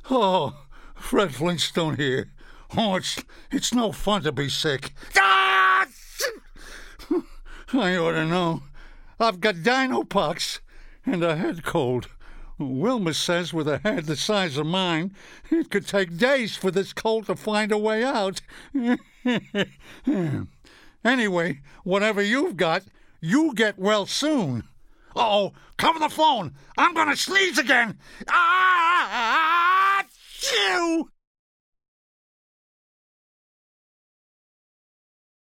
Oh, Fred Flintstone here. Oh, it's no fun to be sick. Ah! I ought to know. I've got dinopox and a head cold. Wilma says with a head the size of mine, it could take days for this cold to find a way out. Anyway, whatever you've got, you get well soon. Uh-oh, cover the phone. I'm going to sneeze again. Ah! Achoo!